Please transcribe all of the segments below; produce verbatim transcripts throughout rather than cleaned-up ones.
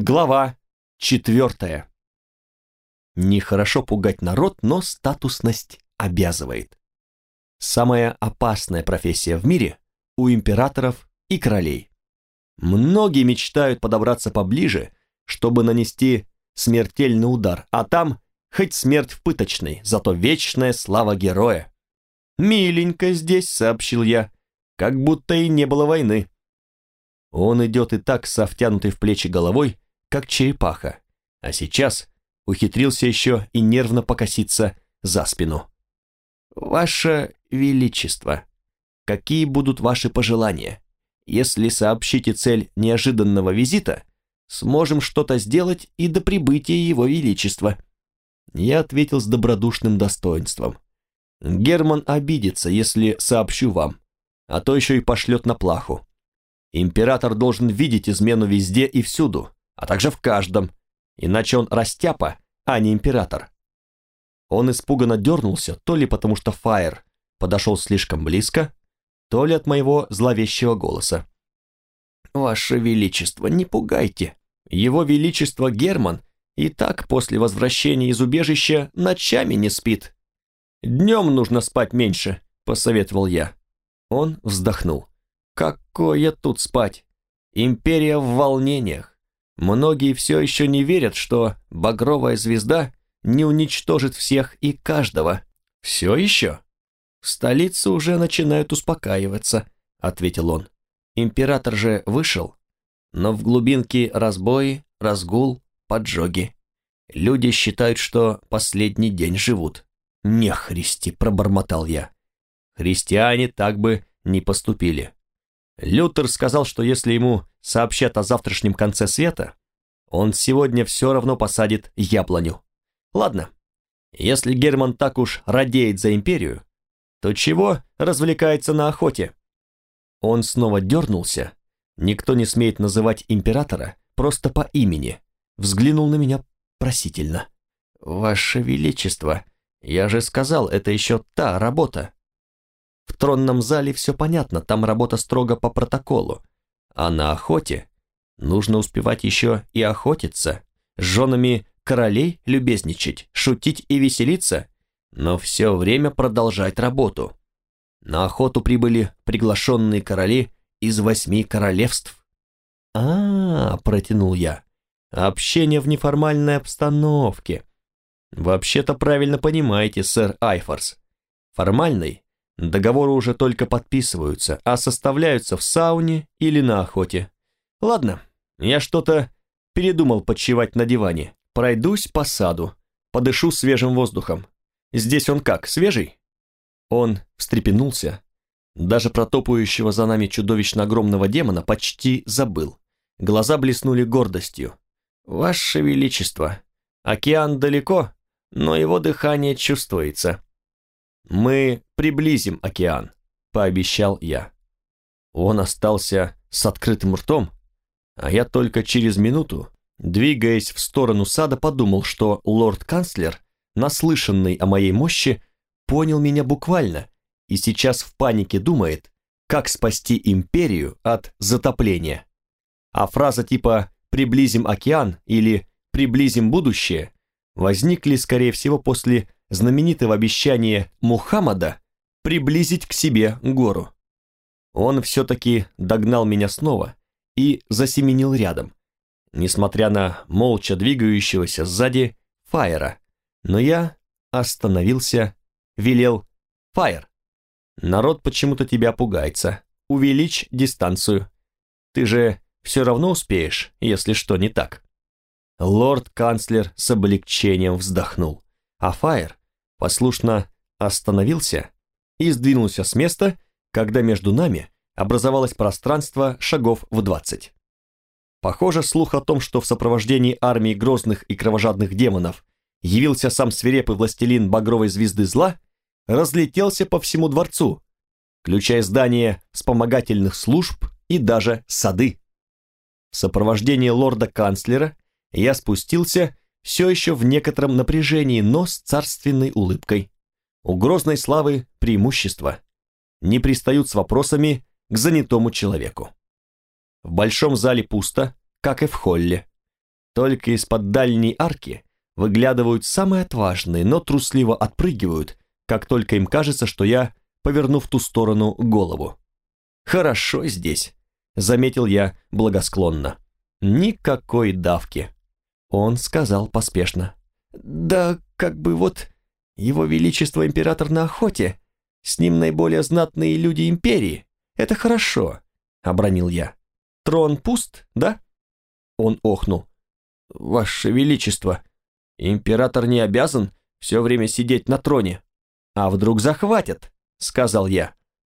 Глава четвертая. Нехорошо пугать народ, но статусность обязывает. Самая опасная профессия в мире у императоров и королей. Многие мечтают подобраться поближе, чтобы нанести смертельный удар, а там хоть смерть в пыточной, зато вечная слава героя. «Миленько здесь», — сообщил я, — «как будто и не было войны». Он идет и так со втянутой в плечи головой, как черепаха, а сейчас ухитрился еще и нервно покоситься за спину. «Ваше Величество, какие будут ваши пожелания? Если сообщите цель неожиданного визита, сможем что-то сделать и до прибытия Его Величества». Я ответил с добродушным достоинством. «Герман обидится, если сообщу вам, а то еще и пошлет на плаху. Император должен видеть измену везде и всюду, а также в каждом, иначе он растяпа, а не император». Он испуганно дернулся, то ли потому что Фаер подошел слишком близко, то ли от моего зловещего голоса. «Ваше Величество, не пугайте. Его Величество Герман и так после возвращения из убежища ночами не спит. Днем нужно спать меньше», — посоветовал я. Он вздохнул. «Какое тут спать? Империя в волнениях. Многие все еще не верят, что багровая звезда не уничтожит всех и каждого. Все еще? В столице уже начинают успокаиваться», — ответил он. «Император же вышел, но в глубинке разбои, разгул, поджоги. Люди считают, что последний день живут». «Нехристи», — пробормотал я. «Христиане так бы не поступили. Лютер сказал, что если ему сообщат о завтрашнем конце света, он сегодня все равно посадит яблоню. Ладно, если Герман так уж радеет за империю, то чего развлекается на охоте?» Он снова дернулся, никто не смеет называть императора просто по имени, взглянул на меня просительно. «Ваше Величество, я же сказал, это еще та работа. В тронном зале все понятно, там работа строго по протоколу, а на охоте нужно успевать еще и охотиться, с женами королей любезничать, шутить и веселиться, но все время продолжать работу. На охоту прибыли приглашенные короли из восьми королевств». «А-а-а», протянул я, — «общение в неформальной обстановке. Вообще-то правильно понимаете, сэр Айфорс. Формальный договоры уже только подписываются, а составляются в сауне или на охоте. Ладно, я что-то передумал почивать на диване. Пройдусь по саду, подышу свежим воздухом. Здесь он как, свежий?» Он встрепенулся, даже про топающего за нами чудовищно огромного демона почти забыл. Глаза блеснули гордостью. «Ваше Величество, океан далеко, но его дыхание чувствуется». «Мы приблизим океан», — пообещал я. Он остался с открытым ртом, а я только через минуту, двигаясь в сторону сада, подумал, что лорд-канцлер, наслышанный о моей мощи, понял меня буквально и сейчас в панике думает, как спасти империю от затопления. А фраза типа «приблизим океан» или «приблизим будущее» возникли, скорее всего, после знаменитого обещания Мухаммада приблизить к себе гору. Он все-таки догнал меня снова и засеменил рядом, несмотря на молча двигающегося сзади Фаера. Но я остановился, велел: «Фаер, народ почему-то тебя пугается, увеличь дистанцию. Ты же все равно успеешь, если что не так». Лорд-канцлер с облегчением вздохнул, а Фаер послушно остановился и сдвинулся с места, когда между нами образовалось пространство шагов в двадцать. Похоже, слух о том, что в сопровождении армии грозных и кровожадных демонов явился сам свирепый властелин багровой звезды зла, разлетелся по всему дворцу, включая здания вспомогательных служб и даже сады. В сопровождении лорда-канцлера я спустился все еще в некотором напряжении, но с царственной улыбкой. У грозной славы преимущество. Не пристают с вопросами к занятому человеку. В большом зале пусто, как и в холле. Только из-под дальней арки выглядывают самые отважные, но трусливо отпрыгивают, как только им кажется, что я поверну в ту сторону голову. «Хорошо здесь», — заметил я благосклонно. «Никакой давки». Он сказал поспешно. «Да как бы вот, его величество император на охоте, с ним наиболее знатные люди империи. Это хорошо», — обронил я. «Трон пуст, да?» Он охнул. «Ваше величество, император не обязан все время сидеть на троне. А вдруг захватят?» — сказал я.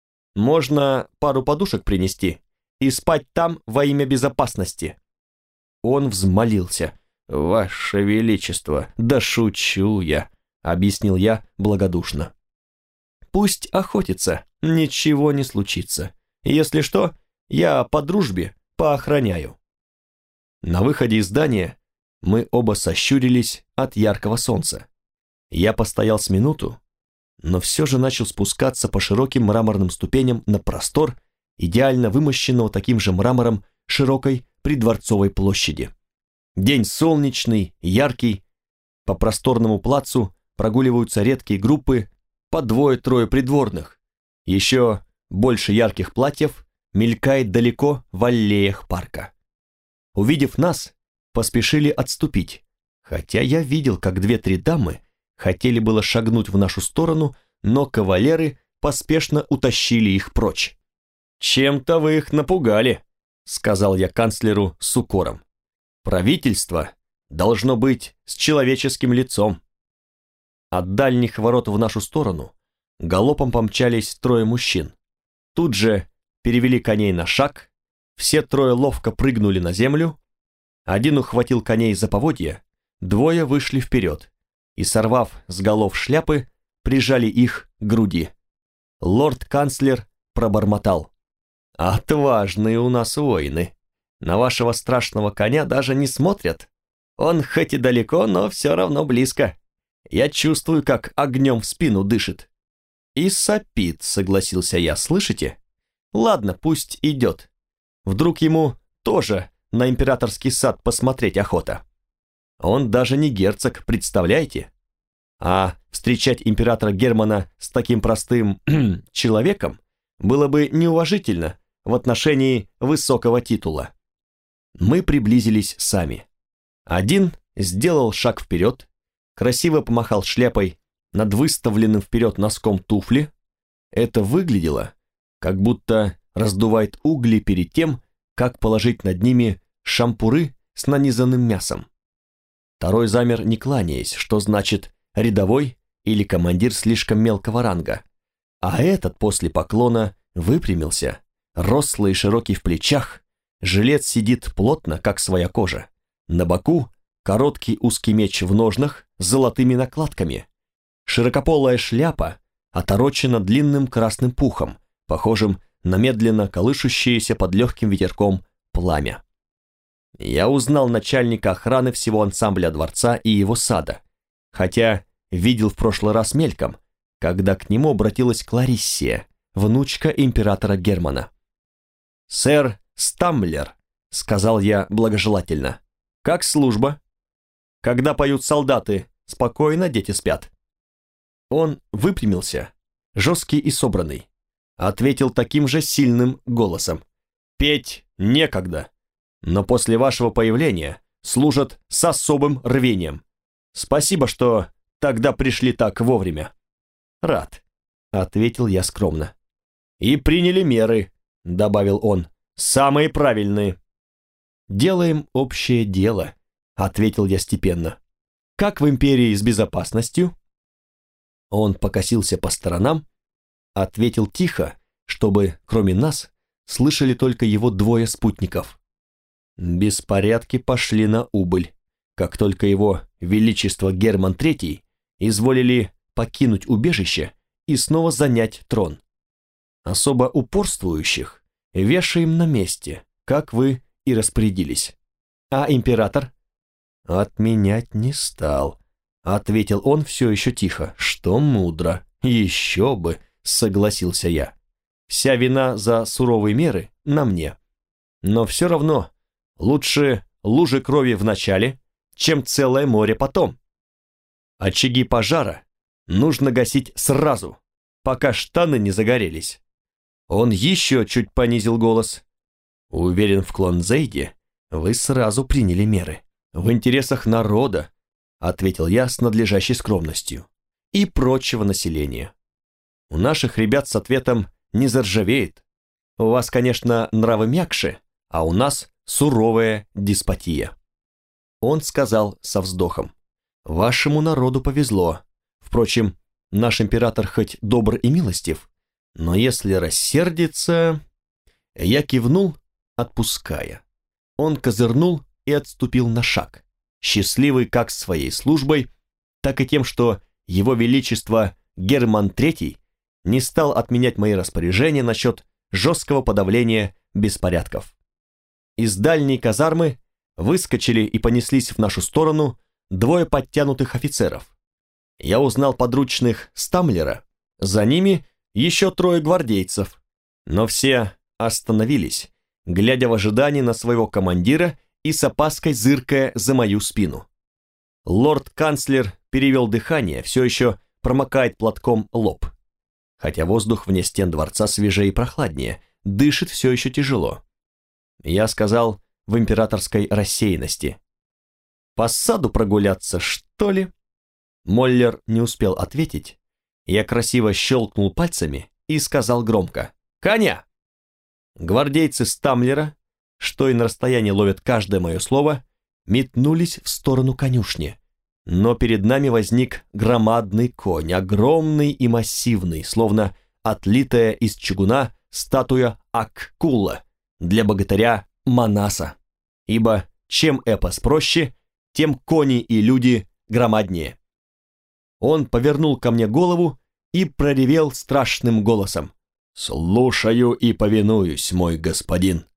«Можно пару подушек принести и спать там во имя безопасности». Он взмолился. «Ваше величество, да шучу я», — объяснил я благодушно. «Пусть охотится, ничего не случится. Если что, я по дружбе поохраняю». На выходе из здания мы оба сощурились от яркого солнца. Я постоял с минуту, но все же начал спускаться по широким мраморным ступеням на простор, идеально вымощенного таким же мрамором широкой придворцовой площади. День солнечный, яркий, по просторному плацу прогуливаются редкие группы, по двое-трое придворных. Еще больше ярких платьев мелькает далеко в аллеях парка. Увидев нас, поспешили отступить, хотя я видел, как две-три дамы хотели было шагнуть в нашу сторону, но кавалеры поспешно утащили их прочь. «Чем-то вы их напугали», — сказал я канцлеру с укором. «Правительство должно быть с человеческим лицом». От дальних ворот в нашу сторону галопом помчались трое мужчин. Тут же перевели коней на шаг, все трое ловко прыгнули на землю, один ухватил коней за поводья, двое вышли вперед и, сорвав с голов шляпы, прижали их к груди. Лорд-канцлер пробормотал: «Отважные у нас воины. На вашего страшного коня даже не смотрят. Он хоть и далеко, но все равно близко. Я чувствую, как огнем в спину дышит». «И сопит», — согласился я, — «слышите? Ладно, пусть идет. Вдруг ему тоже на императорский сад посмотреть охота. Он даже не герцог, представляете? А встречать императора Германа с таким простым человеком было бы неуважительно в отношении высокого титула». Мы приблизились сами. Один сделал шаг вперед, красиво помахал шляпой над выставленным вперед носком туфли. Это выглядело, как будто раздувает угли перед тем, как положить над ними шампуры с нанизанным мясом. Второй замер, не кланяясь, что значит рядовой или командир слишком мелкого ранга. А этот после поклона выпрямился, рослый и широкий в плечах, жилет сидит плотно, как своя кожа. На боку короткий узкий меч в ножнах с золотыми накладками. Широкополая шляпа оторочена длинным красным пухом, похожим на медленно колышущееся под легким ветерком пламя. Я узнал начальника охраны всего ансамбля дворца и его сада, хотя видел в прошлый раз мельком, когда к нему обратилась Клариссия, внучка императора Германа. «Сэр Стамблер», — сказал я благожелательно, — «как служба? Когда поют солдаты, спокойно дети спят». Он выпрямился, жесткий и собранный, ответил таким же сильным голосом: «Петь некогда, но после вашего появления служат с особым рвением. Спасибо, что тогда пришли так вовремя». «Рад», — ответил я скромно. «И приняли меры», — добавил он, — «самые правильные». «Делаем общее дело», — ответил я степенно. «Как в империи с безопасностью?» Он покосился по сторонам, ответил тихо, чтобы, кроме нас, слышали только его двое спутников. Беспорядки пошли на убыль, как только его величество Герман Третий изволили покинуть убежище и снова занять трон. Особо упорствующих вешаем на месте, как вы и распорядились. А император? Отменять не стал, ответил он все еще тихо. Что мудро, еще бы, согласился я. Вся вина за суровые меры на мне. Но все равно лучше лужи крови в начале, чем целое море потом. Очаги пожара нужно гасить сразу, пока штаны не загорелись. Он еще чуть понизил голос. Уверен, в Клонзейде вы сразу приняли меры. В интересах народа, ответил я с надлежащей скромностью, и прочего населения. У наших ребят с ответом не заржавеет. У вас, конечно, нравы мягче, а у нас суровая деспотия. Он сказал со вздохом: вашему народу повезло. Впрочем, наш император хоть добр и милостив, но если рассердится... Я кивнул, отпуская. Он козырнул и отступил на шаг, счастливый как своей службой, так и тем, что его величество Герман третий не стал отменять мои распоряжения насчет жесткого подавления беспорядков. Из дальней казармы выскочили и понеслись в нашу сторону двое подтянутых офицеров. Я узнал подручных Стамлера, за ними еще трое гвардейцев, но все остановились, глядя в ожидании на своего командира и с опаской зыркая за мою спину. Лорд-канцлер перевел дыхание, все еще промокает платком лоб. Хотя воздух вне стен дворца свежее и прохладнее, дышит все еще тяжело. Я сказал в императорской рассеянности: «По саду прогуляться, что ли?» Моллер не успел ответить. Я красиво щелкнул пальцами и сказал громко: «Коня!» Гвардейцы Стамлера, что и на расстоянии ловят каждое мое слово, метнулись в сторону конюшни. Но перед нами возник громадный конь, огромный и массивный, словно отлитая из чугуна статуя Аккула для богатыря Манаса. Ибо чем эпос проще, тем кони и люди громаднее. Он повернул ко мне голову и проревел страшным голосом: «Слушаю и повинуюсь, мой господин».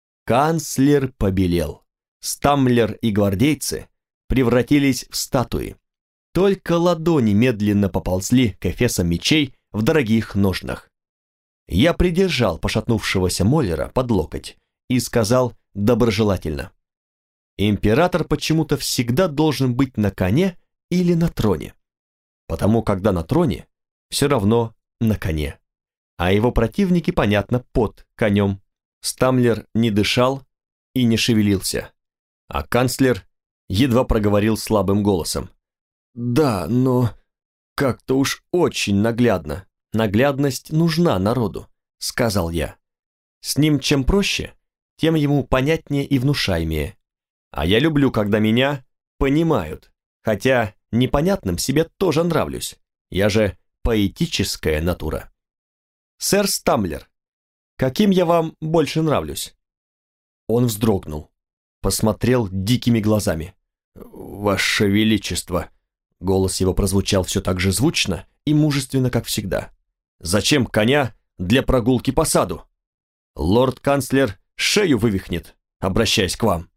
Канцлер побелел. Стамлер и гвардейцы превратились в статуи. Только ладони медленно поползли к эфесам мечей в дорогих ножнах. Я придержал пошатнувшегося Моллера под локоть и сказал доброжелательно: «Император почему-то всегда должен быть на коне или на троне. Потому когда на троне, все равно на коне. А его противники, понятно, под конем». Стамлер не дышал и не шевелился, а канцлер едва проговорил слабым голосом: «Да, но как-то уж очень наглядно. Наглядность нужна народу», — сказал я. «С ним чем проще, тем ему понятнее и внушаемее. А я люблю, когда меня понимают, хотя непонятным себе тоже нравлюсь. Я же поэтическая натура. Сэр Стамлер, каким я вам больше нравлюсь?» Он вздрогнул, посмотрел дикими глазами. «Ваше Величество!» Голос его прозвучал все так же звучно и мужественно, как всегда. «Зачем коня для прогулки по саду? Лорд-канцлер шею вывихнет, обращаясь к вам».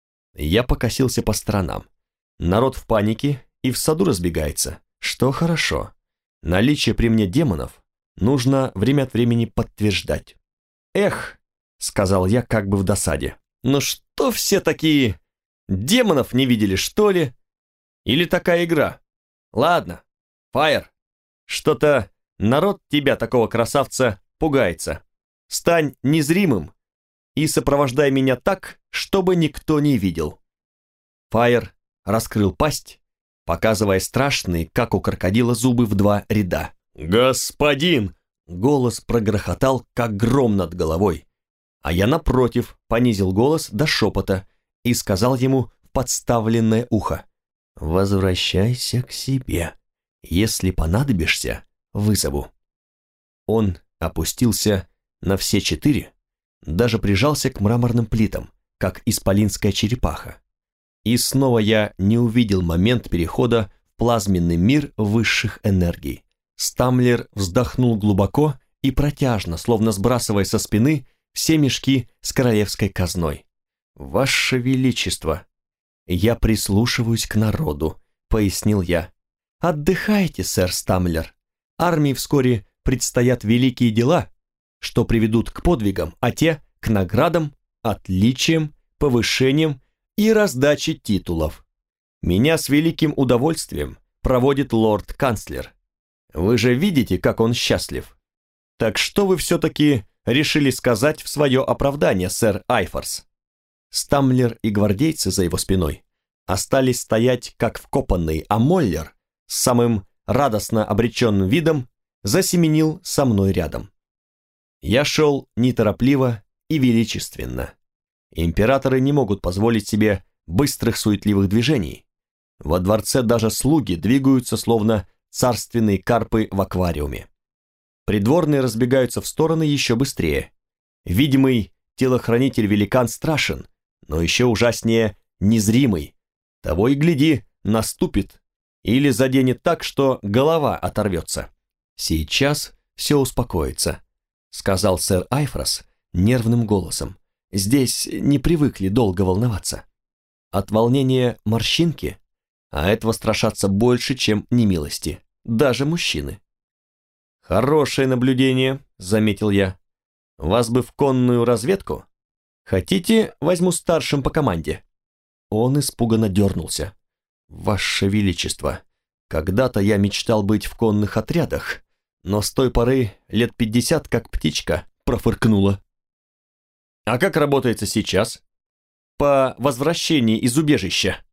Я покосился по сторонам. Народ в панике и в саду разбегается, что хорошо. Наличие при мне демонов нужно время от времени подтверждать. «Эх», — сказал я как бы в досаде, «ну что все такие? Демонов не видели, что ли? Или такая игра? Ладно, Фаер, что-то народ тебя, такого красавца, пугается. Стань незримым и сопровождай меня так, чтобы никто не видел». Фаер раскрыл пасть, показывая страшные, как у крокодила, зубы в два ряда. «Господин!» — голос прогрохотал, как гром над головой. А я, напротив, понизил голос до шепота и сказал ему в подставленное ухо: «Возвращайся к себе. Если понадобишься, вызову». Он опустился на все четыре, даже прижался к мраморным плитам, как исполинская черепаха. И снова я не увидел момент перехода в плазменный мир высших энергий. Стамлер вздохнул глубоко и протяжно, словно сбрасывая со спины все мешки с королевской казной. «Ваше Величество, я прислушиваюсь к народу», — пояснил я. «Отдыхайте, сэр Стамлер. Армии вскоре предстоят великие дела, что приведут к подвигам, а те — к наградам, отличиям, повышениям и раздачи титулов. Меня с великим удовольствием проводит лорд-канцлер. Вы же видите, как он счастлив. Так что вы все-таки решили сказать в свое оправдание, сэр Айфорс?» Стамблер и гвардейцы за его спиной остались стоять как вкопанные, а Моллер с самым радостно обреченным видом засеменил со мной рядом. Я шел неторопливо и величественно. Императоры не могут позволить себе быстрых суетливых движений. Во дворце даже слуги двигаются словно царственные карпы в аквариуме. Придворные разбегаются в стороны еще быстрее. Видимый телохранитель-великан страшен, но еще ужаснее незримый. Того и гляди, наступит или заденет так, что голова оторвется. «Сейчас все успокоится», — сказал сэр Айфрос нервным голосом. «Здесь не привыкли долго волноваться. От волнения морщинки, а этого страшатся больше, чем немилости, даже мужчины». «Хорошее наблюдение», — заметил я. «Вас бы в конную разведку? Хотите, возьму старшим по команде?» Он испуганно дернулся. «Ваше Величество, когда-то я мечтал быть в конных отрядах, но с той поры лет пятьдесят как птичка профыркнула». «А как работается сейчас? По возвращении из убежища?»